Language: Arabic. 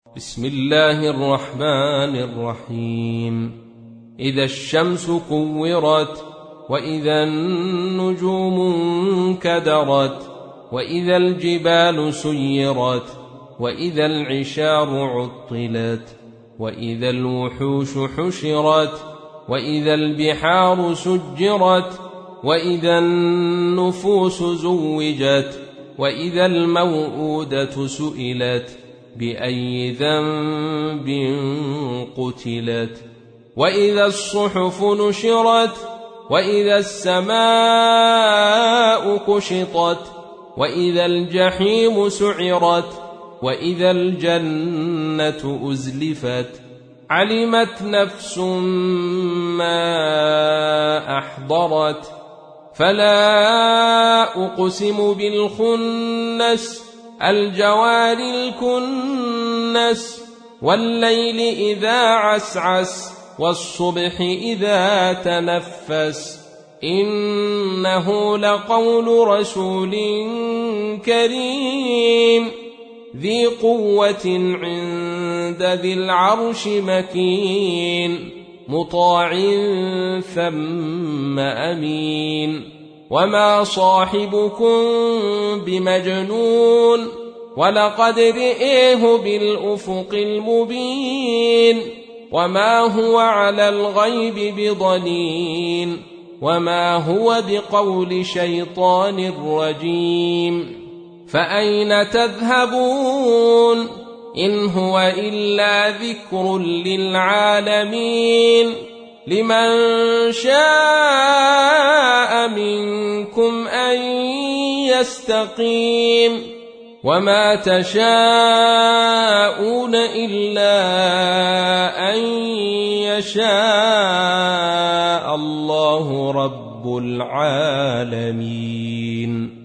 بسم الله الرحمن الرحيم. إذا الشمس كورت، وإذا النجوم انكدرت، وإذا الجبال سيرت، وإذا العشار عطلت، وإذا الوحوش حشرت، وإذا البحار سجرت، وإذا النفوس زوجت، وإذا الموءودة سئلت بأي ذنب قتلت، وإذا الصحف نشرت، وإذا السماء كشطت، وإذا الجحيم سعرت، وإذا الجنة أزلفت. علمت نفس ما أحضرت. فلا أقسم بالخنس، الجوار الكنس، والليل إذا عسعس، والصبح إذا تنفس. إنه لقول رسول كريم، ذي قوة عند ذي العرش مكين، مطاع ثم أمين. وما صاحبكم بمجنون، ولقد رئيه بالأفق المبين. وما هو على الغيب بضنين، وما هو بقول شيطان رجيم. فأين تذهبون؟ إن هو إلا ذكر للعالمين. لمن شاء منكم أن يستقيم. وما تشاءون إلا أن يشاء الله رب العالمين.